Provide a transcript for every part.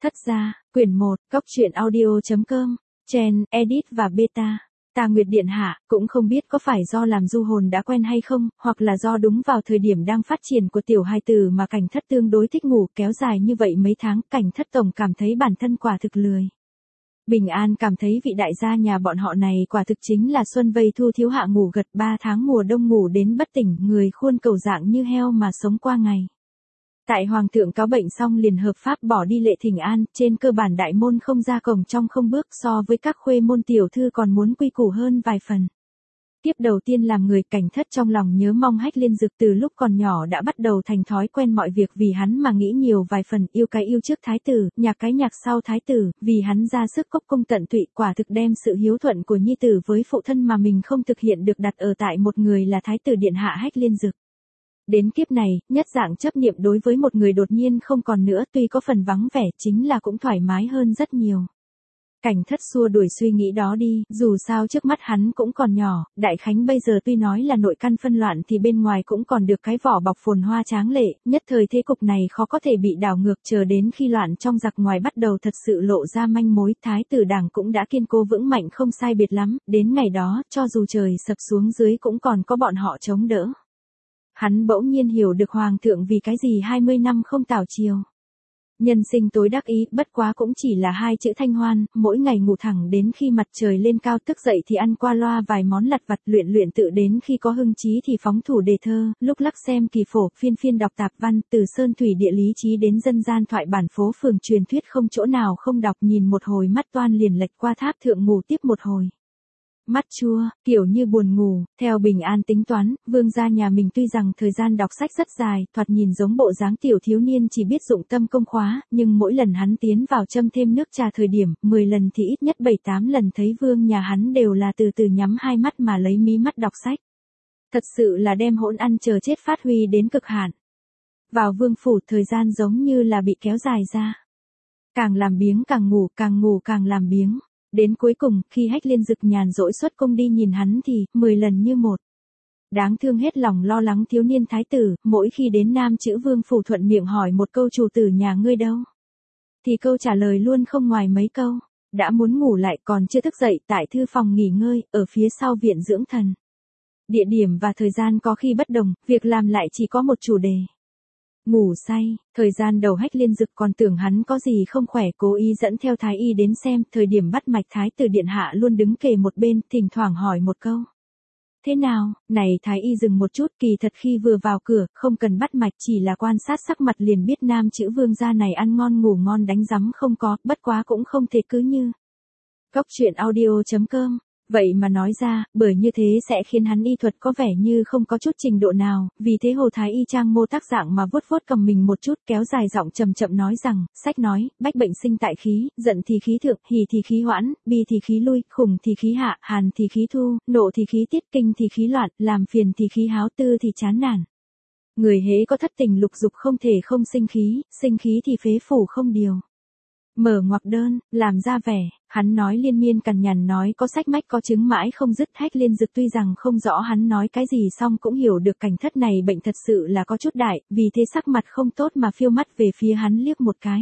Thất gia, quyển 1, Cóc truyện audio.com, Chen, Edit và Beta. Tà Nguyệt Điện Hạ, cũng không biết có phải do làm du hồn đã quen hay không, hoặc là do đúng vào thời điểm đang phát triển của tiểu hài tử mà Cảnh Thất tương đối thích ngủ kéo dài như vậy mấy tháng, Cảnh Thất tổng cảm thấy bản thân quả thực lười. Bình An cảm thấy vị đại gia nhà bọn họ này quả thực chính là xuân vây thu thiếu hạ ngủ gật 3 tháng mùa đông ngủ đến bất tỉnh, người khuôn cầu dạng như heo mà sống qua ngày. Tại Hoàng thượng cáo bệnh xong liền hợp pháp bỏ đi lệ thỉnh an, trên cơ bản đại môn không ra cổng trong không bước, so với các khuê môn tiểu thư còn muốn quy củ hơn vài phần. Tiếp đầu tiên làm người Cảnh Thất trong lòng nhớ mong Hách Liên Dực từ lúc còn nhỏ đã bắt đầu thành thói quen mọi việc vì hắn mà nghĩ nhiều vài phần, yêu cái yêu trước thái tử, nhạc cái nhạc sau thái tử, vì hắn ra sức cốc công tận tụy, quả thực đem sự hiếu thuận của nhi tử với phụ thân mà mình không thực hiện được đặt ở tại một người là thái tử điện hạ Hách Liên Dực. Đến kiếp này, nhất dạng chấp niệm đối với một người đột nhiên không còn nữa, tuy có phần vắng vẻ chính là cũng thoải mái hơn rất nhiều. Cảnh Thất xua đuổi suy nghĩ đó đi, dù sao trước mắt hắn cũng còn nhỏ, Đại Khánh bây giờ tuy nói là nội căn phân loạn thì bên ngoài cũng còn được cái vỏ bọc phồn hoa tráng lệ, nhất thời thế cục này khó có thể bị đảo ngược, chờ đến khi loạn trong giặc ngoài bắt đầu thật sự lộ ra manh mối, thái tử đảng cũng đã kiên cố vững mạnh không sai biệt lắm, đến ngày đó, cho dù trời sập xuống dưới cũng còn có bọn họ chống đỡ. Hắn bỗng nhiên hiểu được Hoàng thượng vì cái gì 20 năm không tảo triều. Nhân sinh tối đắc ý, bất quá cũng chỉ là 2 chữ thanh hoan, mỗi ngày ngủ thẳng đến khi mặt trời lên cao, thức dậy thì ăn qua loa vài món lặt vặt, luyện tự đến khi có hưng trí thì phóng thủ đề thơ, lúc lắc xem kỳ phổ, phiên đọc tạp văn, từ sơn thủy địa lý trí đến dân gian thoại bản phố phường truyền thuyết không chỗ nào không đọc, nhìn một hồi mắt toan liền lệch qua tháp thượng ngủ tiếp một hồi. Mắt chua, kiểu như buồn ngủ, theo Bình An tính toán, vương gia nhà mình tuy rằng thời gian đọc sách rất dài, thoạt nhìn giống bộ dáng tiểu thiếu niên chỉ biết dụng tâm công khóa, nhưng mỗi lần hắn tiến vào châm thêm nước trà thời điểm, 10 lần thì ít nhất 7-8 lần thấy vương nhà hắn đều là từ từ nhắm hai mắt mà lấy mí mắt đọc sách. Thật sự là đem hỗn ăn chờ chết phát huy đến cực hạn. Vào vương phủ thời gian giống như là bị kéo dài ra. Càng làm biếng càng ngủ càng làm biếng. Đến cuối cùng, khi Hách Liên Dực nhàn rỗi xuất cung đi nhìn hắn thì, 10 lần như một. Đáng thương hết lòng lo lắng thiếu niên thái tử, mỗi khi đến Nam Chữ Vương phủ thuận miệng hỏi một câu chủ tử nhà ngươi đâu. Thì câu trả lời luôn không ngoài mấy câu, đã muốn ngủ lại còn chưa thức dậy tại thư phòng nghỉ ngơi, ở phía sau viện dưỡng thần. Địa điểm và thời gian có khi bất đồng, việc làm lại chỉ có một chủ đề. Ngủ say, thời gian đầu Hách Liên Dực còn tưởng hắn có gì không khỏe, cố ý dẫn theo thái y đến xem, thời điểm bắt mạch thái tử điện hạ luôn đứng kề một bên, thỉnh thoảng hỏi một câu. Thế nào, này thái y dừng một chút, kỳ thật khi vừa vào cửa, không cần bắt mạch chỉ là quan sát sắc mặt liền biết Nam Chữ Vương gia này ăn ngon ngủ ngon đánh rắm không có, bất quá cũng không thể cứ như. Cóc truyện audio.com. Vậy mà nói ra, bởi như thế sẽ khiến hắn y thuật có vẻ như không có chút trình độ nào, vì thế Hồ Thái Y trang mô tác dạng mà vuốt cầm mình một chút, kéo dài giọng chậm chậm nói rằng, sách nói, bách bệnh sinh tại khí, giận thì khí thượng, hỉ thì khí hoãn, bi thì khí lui, khủng thì khí hạ, hàn thì khí thu, nộ thì khí tiết, kinh thì khí loạn, làm phiền thì khí háo, tư thì chán nản. Người hễ có thất tình lục dục không thể không sinh khí thì phế phủ không điều. Mở ngoặc đơn, làm ra vẻ, hắn nói liên miên cằn nhằn nói có sách mách có chứng mãi không dứt. Hách Liên Dực tuy rằng không rõ hắn nói cái gì song cũng hiểu được Cảnh Thất này bệnh thật sự là có chút đại, vì thế sắc mặt không tốt mà phiêu mắt về phía hắn liếc một cái.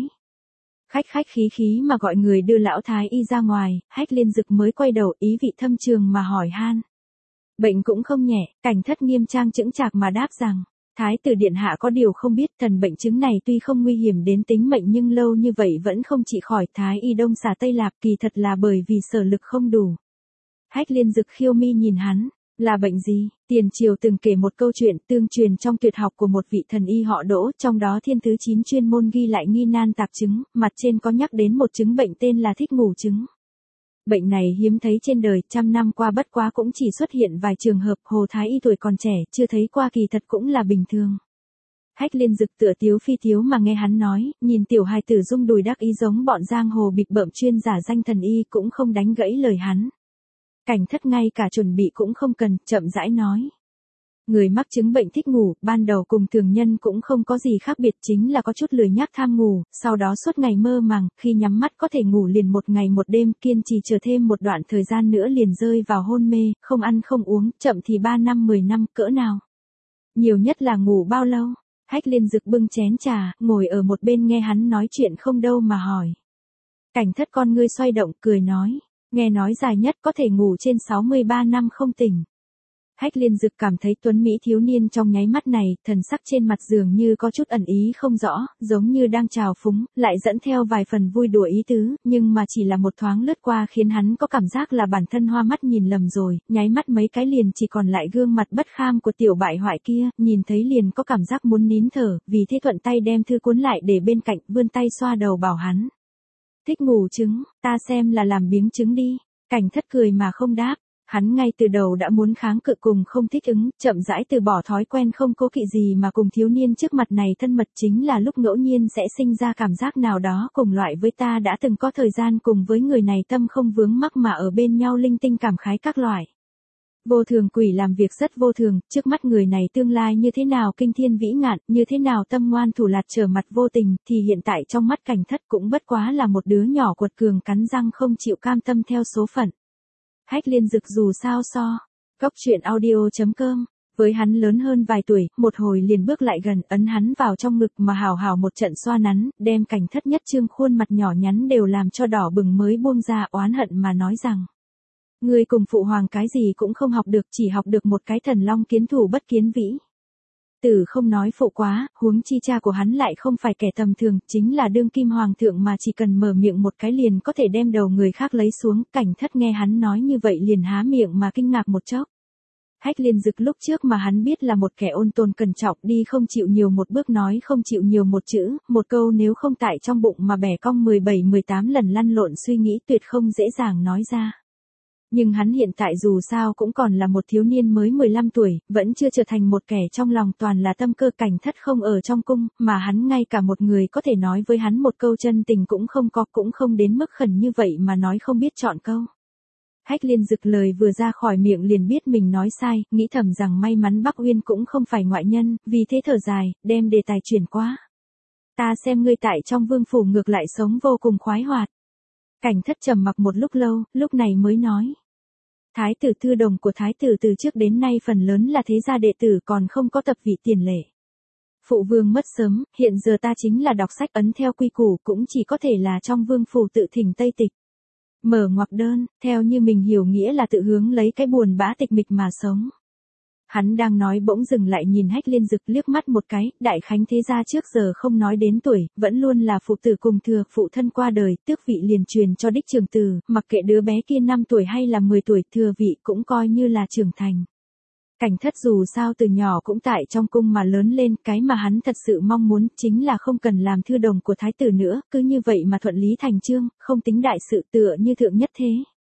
Khách khí mà gọi người đưa lão thái y ra ngoài, Hách Liên Dực mới quay đầu ý vị thâm trường mà hỏi han. Bệnh cũng không nhẹ, Cảnh Thất nghiêm trang chững chạc mà đáp rằng. Thái tử điện hạ có điều không biết, thần bệnh chứng này tuy không nguy hiểm đến tính mệnh nhưng lâu như vậy vẫn không trị khỏi. Thái y đông xà tây lạp, kỳ thật là bởi vì sở lực không đủ. Hách Liên Dực khiêu mi nhìn hắn, là bệnh gì? Tiền triều từng kể một câu chuyện tương truyền trong tuyệt học của một vị thần y họ Đỗ, trong đó thiên thứ 9 chuyên môn ghi lại nghi nan tạp chứng, mặt trên có nhắc đến một chứng bệnh tên là thích ngủ chứng. Bệnh này hiếm thấy trên đời, trăm năm qua bất quá cũng chỉ xuất hiện vài trường hợp, Hồ Thái y tuổi còn trẻ, chưa thấy qua kỳ thật cũng là bình thường. Hách Liên Dực tựa tiếu phi tiếu mà nghe hắn nói, nhìn tiểu hài tử rung đùi đắc ý giống bọn giang hồ bịp bợm chuyên giả danh thần y cũng không đánh gãy lời hắn. Cảnh Thất ngay cả chuẩn bị cũng không cần, chậm rãi nói. Người mắc chứng bệnh thích ngủ, ban đầu cùng thường nhân cũng không có gì khác biệt, chính là có chút lười nhác tham ngủ, sau đó suốt ngày mơ màng, khi nhắm mắt có thể ngủ liền một ngày một đêm, kiên trì chờ thêm một đoạn thời gian nữa liền rơi vào hôn mê, không ăn không uống, chậm thì 3 năm 10 năm, cỡ nào. Nhiều nhất là ngủ bao lâu? Hách Liên Dực bưng chén trà, ngồi ở một bên nghe hắn nói chuyện không đâu mà hỏi. Cảnh Thất con ngươi xoay động cười nói, nghe nói dài nhất có thể ngủ trên 63 năm không tỉnh. Hách Liên Dực cảm thấy tuấn mỹ thiếu niên trong nháy mắt này, thần sắc trên mặt dường như có chút ẩn ý không rõ, giống như đang trào phúng, lại dẫn theo vài phần vui đùa ý tứ, nhưng mà chỉ là một thoáng lướt qua khiến hắn có cảm giác là bản thân hoa mắt nhìn lầm rồi, nháy mắt mấy cái liền chỉ còn lại gương mặt bất kham của tiểu bại hoại kia, nhìn thấy liền có cảm giác muốn nín thở, vì thế thuận tay đem thư cuốn lại để bên cạnh, vươn tay xoa đầu bảo hắn. Thích ngủ trứng, ta xem là làm biếng trứng đi. Cảnh Thất cười mà không đáp. Hắn ngay từ đầu đã muốn kháng cự cùng không thích ứng, chậm rãi từ bỏ thói quen không cố kỵ gì mà cùng thiếu niên trước mặt này thân mật chính là lúc ngẫu nhiên sẽ sinh ra cảm giác nào đó cùng loại với ta đã từng có thời gian cùng với người này tâm không vướng mắc mà ở bên nhau linh tinh cảm khái các loại. Vô thường quỷ làm việc rất vô thường, trước mắt người này tương lai như thế nào kinh thiên vĩ ngạn, như thế nào tâm ngoan thủ lạt trở mặt vô tình, thì hiện tại trong mắt Cảnh Thất cũng bất quá là một đứa nhỏ quật cường cắn răng không chịu cam tâm theo số phận. Hách Liên Dực dù sao so. Góc truyện audio.com. Với hắn lớn hơn vài tuổi, một hồi liền bước lại gần, ấn hắn vào trong ngực mà hào hào một trận xoa nắn, đem Cảnh Thất nhất trương khuôn mặt nhỏ nhắn đều làm cho đỏ bừng mới buông ra oán hận mà nói rằng. Ngươi cùng phụ hoàng cái gì cũng không học được, chỉ học được một cái thần long kiến thủ bất kiến vĩ. Tử không nói phụ quá, huống chi cha của hắn lại không phải kẻ tầm thường, chính là đương kim hoàng thượng mà chỉ cần mở miệng một cái liền có thể đem đầu người khác lấy xuống. Cảnh Thất nghe hắn nói như vậy liền há miệng mà kinh ngạc một chốc. Hách Liên Dực lúc trước mà hắn biết là một kẻ ôn tồn cẩn trọng, đi không chịu nhiều một bước, nói không chịu nhiều một chữ, một câu nếu không tại trong bụng mà bẻ cong 17-18 lần lăn lộn suy nghĩ tuyệt không dễ dàng nói ra. Nhưng hắn hiện tại dù sao cũng còn là một thiếu niên mới 15 tuổi, vẫn chưa trở thành một kẻ trong lòng toàn là tâm cơ. Cảnh Thất không ở trong cung, mà hắn ngay cả một người có thể nói với hắn một câu chân tình cũng không có, cũng không đến mức khẩn như vậy mà nói không biết chọn câu. Hách Liên Dực lời vừa ra khỏi miệng liền biết mình nói sai, nghĩ thầm rằng may mắn Bắc Uyên cũng không phải ngoại nhân, vì thế thở dài, đem đề tài chuyển qua. Ta xem ngươi tại trong vương phủ ngược lại sống vô cùng khoái hoạt. Cảnh Thất trầm mặc một lúc lâu, lúc này mới nói. Thái tử thư đồng của thái tử từ trước đến nay phần lớn là thế gia đệ tử, còn không có tập vị tiền lệ. Phụ vương mất sớm, hiện giờ ta chính là đọc sách ấn theo quy củ, cũng chỉ có thể là trong vương phủ tự thỉnh Tây Tịch. Mở ngoặc đơn, theo như mình hiểu nghĩa là tự hướng lấy cái buồn bã tịch mịch mà sống. Hắn đang nói bỗng dừng lại nhìn Hách Liên Dực liếc mắt một cái, đại khánh thế gia trước giờ không nói đến tuổi, vẫn luôn là phụ tử cùng thừa, phụ thân qua đời, tước vị liền truyền cho đích trưởng tử, mặc kệ đứa bé kia 5 tuổi hay là 10 tuổi, thừa vị cũng coi như là trưởng thành. Cảnh Thất dù sao từ nhỏ cũng tại trong cung mà lớn lên, cái mà hắn thật sự mong muốn chính là không cần làm thư đồng của thái tử nữa, cứ như vậy mà thuận lý thành chương, không tính đại sự, tựa như thượng nhất thế.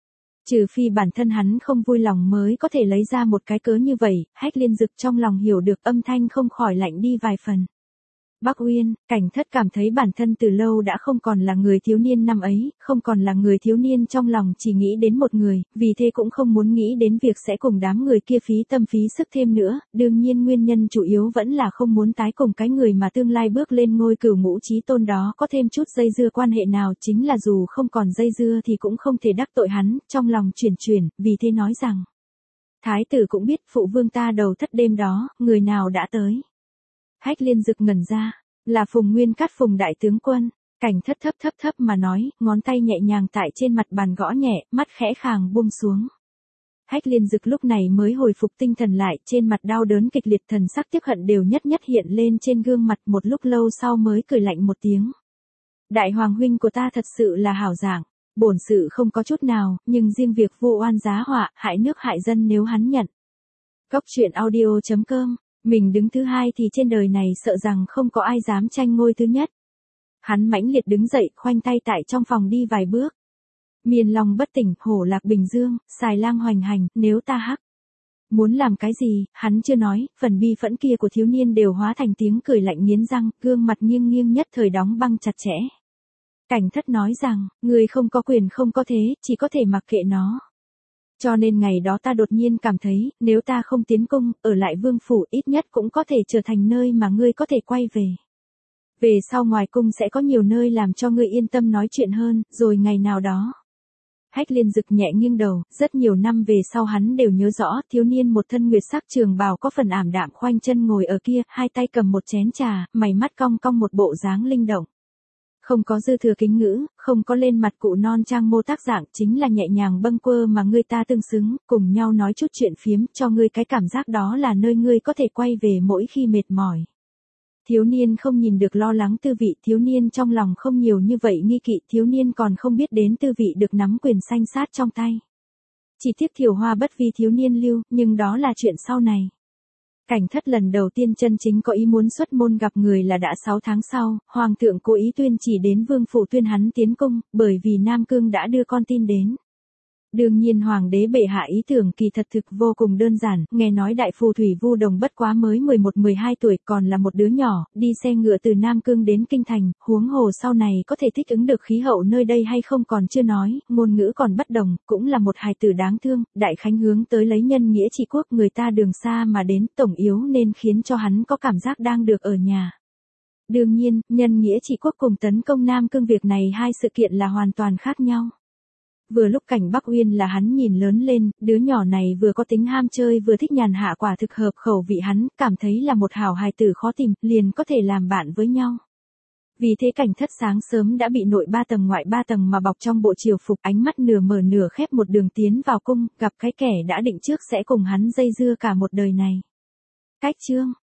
Trừ phi bản thân hắn không vui lòng mới có thể lấy ra một cái cớ như vậy. Hách Liên Dực trong lòng hiểu được, âm thanh không khỏi lạnh đi vài phần. Bắc Uyên, Cảnh Thất cảm thấy bản thân từ lâu đã không còn là người thiếu niên năm ấy, không còn là người thiếu niên trong lòng chỉ nghĩ đến một người, vì thế cũng không muốn nghĩ đến việc sẽ cùng đám người kia phí tâm phí sức thêm nữa, đương nhiên nguyên nhân chủ yếu vẫn là không muốn tái cùng cái người mà tương lai bước lên ngôi cửu ngũ chí tôn đó có thêm chút dây dưa quan hệ nào, chính là dù không còn dây dưa thì cũng không thể đắc tội hắn, trong lòng chuyển, vì thế nói rằng. Thái tử cũng biết phụ vương ta đầu thất đêm đó, người nào đã tới. Hách Liên Dực ngẩn ra, là Phùng Nguyên Cát, Phùng đại tướng quân. Cảnh Thất thấp mà nói, ngón tay nhẹ nhàng tại trên mặt bàn gõ nhẹ, mắt khẽ khàng buông xuống. Hách Liên Dực lúc này mới hồi phục tinh thần lại, trên mặt đau đớn kịch liệt, thần sắc tiếc hận đều nhất hiện lên trên gương mặt, một lúc lâu sau mới cười lạnh một tiếng. Đại hoàng huynh của ta thật sự là hảo dạng, bổn sự không có chút nào, nhưng riêng việc vu oan giá họa, hại nước hại dân nếu hắn nhận. Góc truyện audio.com. Mình đứng thứ hai thì trên đời này sợ rằng không có ai dám tranh ngôi thứ nhất. Hắn mãnh liệt đứng dậy, khoanh tay tại trong phòng đi vài bước. Miên Long bất tỉnh, hổ lạc bình dương, xài lang hoành hành, nếu ta hắc. Muốn làm cái gì, hắn chưa nói, phần bi phẫn kia của thiếu niên đều hóa thành tiếng cười lạnh nghiến răng, gương mặt nghiêng nhất thời đóng băng chặt chẽ. Cảnh Thất nói rằng, người không có quyền không có thế, chỉ có thể mặc kệ nó. Cho nên ngày đó ta đột nhiên cảm thấy, nếu ta không tiến cung, ở lại vương phủ ít nhất cũng có thể trở thành nơi mà ngươi có thể quay về. Về sau ngoài cung sẽ có nhiều nơi làm cho ngươi yên tâm nói chuyện hơn, rồi ngày nào đó. Hách Liên Dực nhẹ nghiêng đầu, rất nhiều năm về sau hắn đều nhớ rõ, thiếu niên một thân nguyệt sắc trường bào có phần ảm đạm khoanh chân ngồi ở kia, hai tay cầm một chén trà, mày mắt cong cong một bộ dáng linh động. Không có dư thừa kính ngữ, không có lên mặt cụ non trang mô tác dạng, chính là nhẹ nhàng bâng quơ mà người ta tương xứng, cùng nhau nói chút chuyện phiếm, cho ngươi cái cảm giác đó là nơi ngươi có thể quay về mỗi khi mệt mỏi. Thiếu niên không nhìn được lo lắng tư vị, thiếu niên trong lòng không nhiều như vậy nghi kỵ, thiếu niên còn không biết đến tư vị được nắm quyền sanh sát trong tay. Chỉ tiếc Thiều Hoa bất vi thiếu niên lưu, nhưng đó là chuyện sau này. Cảnh Thất lần đầu tiên chân chính có ý muốn xuất môn gặp người là đã 6 tháng sau, Hoàng thượng cố ý tuyên chỉ đến Vương phủ tuyên hắn tiến cung, bởi vì Nam Cương đã đưa con tin đến. Đương nhiên Hoàng đế bệ hạ ý tưởng kỳ thật thực vô cùng đơn giản, nghe nói đại phù thủy Vu Đồng bất quá mới 11-12 tuổi còn là một đứa nhỏ, đi xe ngựa từ Nam Cương đến Kinh Thành, huống hồ sau này có thể thích ứng được khí hậu nơi đây hay không còn chưa nói, ngôn ngữ còn bất đồng, cũng là một hài tử đáng thương, đại khánh hướng tới lấy nhân nghĩa trị quốc người ta đường xa mà đến, tổng yếu nên khiến cho hắn có cảm giác đang được ở nhà. Đương nhiên, nhân nghĩa trị quốc cùng tấn công Nam Cương việc này hai sự kiện là hoàn toàn khác nhau. Vừa lúc Cảnh Bắc Uyên là hắn nhìn lớn lên, đứa nhỏ này vừa có tính ham chơi vừa thích nhàn hạ quả thực hợp khẩu vị hắn, cảm thấy là một hảo hài tử khó tìm, liền có thể làm bạn với nhau. Vì thế Cảnh Thất sáng sớm đã bị nội 3 tầng ngoại 3 tầng mà bọc trong bộ triều phục, ánh mắt nửa mở nửa khép một đường tiến vào cung, gặp cái kẻ đã định trước sẽ cùng hắn dây dưa cả một đời này. Cách chương